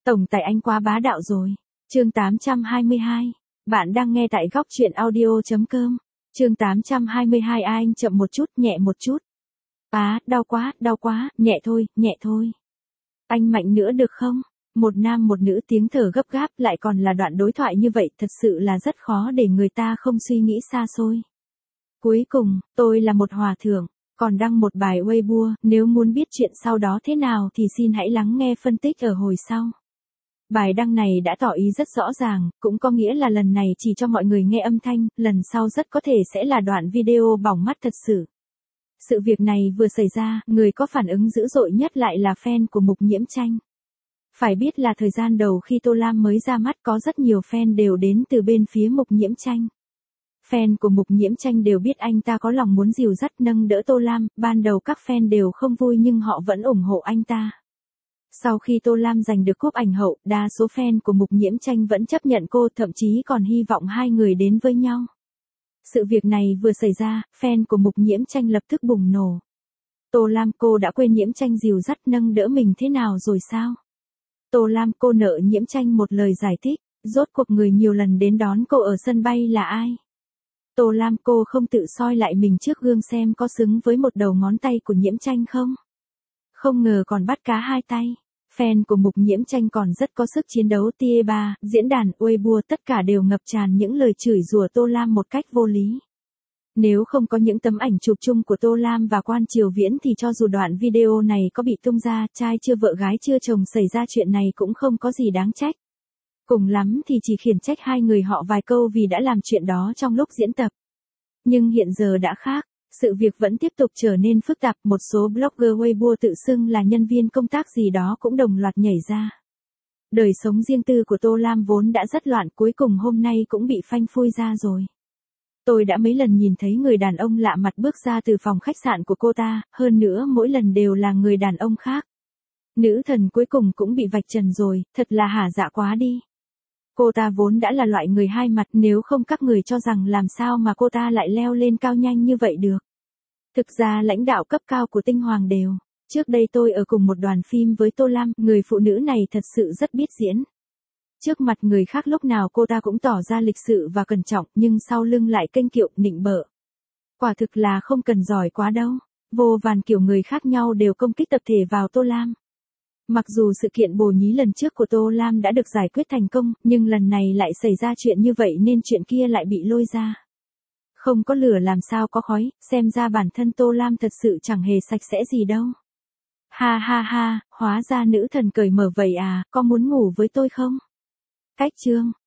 Tổng tài anh quá bá đạo rồi. Chương 822. Bạn đang nghe tại góc truyện audio.com. Chương 822 anh chậm một chút, nhẹ một chút. Đau quá, nhẹ thôi. Anh mạnh nữa được không? Một nam một nữ tiếng thở gấp gáp lại còn là đoạn đối thoại như vậy thật sự là rất khó để người ta không suy nghĩ xa xôi. Cuối cùng, tôi là một hòa thượng, còn đăng một bài Weibo, nếu muốn biết chuyện sau đó thế nào thì xin hãy lắng nghe phân tích ở hồi sau. Bài đăng này đã tỏ ý rất rõ ràng, cũng có nghĩa là lần này chỉ cho mọi người nghe âm thanh, lần sau rất có thể sẽ là đoạn video bỏng mắt thật sự. Sự việc này vừa xảy ra, người có phản ứng dữ dội nhất lại là fan của Mục Nhiễm Tranh. Phải biết là thời gian đầu khi Tô Lam mới ra mắt có rất nhiều fan đều đến từ bên phía Mục Nhiễm Tranh. Fan của Mục Nhiễm Tranh đều biết anh ta có lòng muốn dìu dắt nâng đỡ Tô Lam, ban đầu các fan đều không vui nhưng họ vẫn ủng hộ anh ta. Sau khi Tô Lam giành được cúp ảnh hậu, đa số fan của Mục Nhiễm Tranh vẫn chấp nhận cô, thậm chí còn hy vọng hai người đến với nhau. Sự việc này vừa xảy ra, fan của Mục Nhiễm Tranh lập tức bùng nổ. Tô Lam, cô đã quên Nhiễm Tranh dìu dắt nâng đỡ mình thế nào rồi sao? Tô Lam, cô nợ Nhiễm Tranh một lời giải thích, rốt cuộc người nhiều lần đến đón cô ở sân bay là ai? Tô Lam, cô không tự soi lại mình trước gương xem có xứng với một đầu ngón tay của Nhiễm Tranh không? Không ngờ còn bắt cá hai tay. Fan của Mục Nhiễm Tranh còn rất có sức chiến đấu. Tie 3, diễn đàn, Weibo tất cả đều ngập tràn những lời chửi rủa Tô Lam một cách vô lý. Nếu không có những tấm ảnh chụp chung của Tô Lam và Quan Triều Viễn thì cho dù đoạn video này có bị tung ra, trai chưa vợ gái chưa chồng xảy ra chuyện này cũng không có gì đáng trách. Cùng lắm thì chỉ khiển trách hai người họ vài câu vì đã làm chuyện đó trong lúc diễn tập. Nhưng hiện giờ đã khác. Sự việc vẫn tiếp tục trở nên phức tạp, một số blogger Weibo tự xưng là nhân viên công tác gì đó cũng đồng loạt nhảy ra. Đời sống riêng tư của Tô Lam vốn đã rất loạn, cuối cùng hôm nay cũng bị phanh phui ra rồi. Tôi đã mấy lần nhìn thấy người đàn ông lạ mặt bước ra từ phòng khách sạn của cô ta, hơn nữa mỗi lần đều là người đàn ông khác. Nữ thần cuối cùng cũng bị vạch trần rồi, thật là hả dạ quá đi. Cô ta vốn đã là loại người hai mặt, nếu không các người cho rằng làm sao mà cô ta lại leo lên cao nhanh như vậy được. Thực ra lãnh đạo cấp cao của Tinh Hoàng đều. Trước đây tôi ở cùng một đoàn phim với Tô Lam, người phụ nữ này thật sự rất biết diễn. Trước mặt người khác lúc nào cô ta cũng tỏ ra lịch sự và cẩn trọng, nhưng sau lưng lại kênh kiệu, nịnh bợ. Quả thực là không cần giỏi quá đâu. Vô vàn kiểu người khác nhau đều công kích tập thể vào Tô Lam. Mặc dù sự kiện bồ nhí lần trước của Tô Lam đã được giải quyết thành công, nhưng lần này lại xảy ra chuyện như vậy nên chuyện kia lại bị lôi ra. Không có lửa làm sao có khói, xem ra bản thân Tô Lam thật sự chẳng hề sạch sẽ gì đâu. Ha, hóa ra nữ thần cởi mở vậy à, có muốn ngủ với tôi không? Cách chương.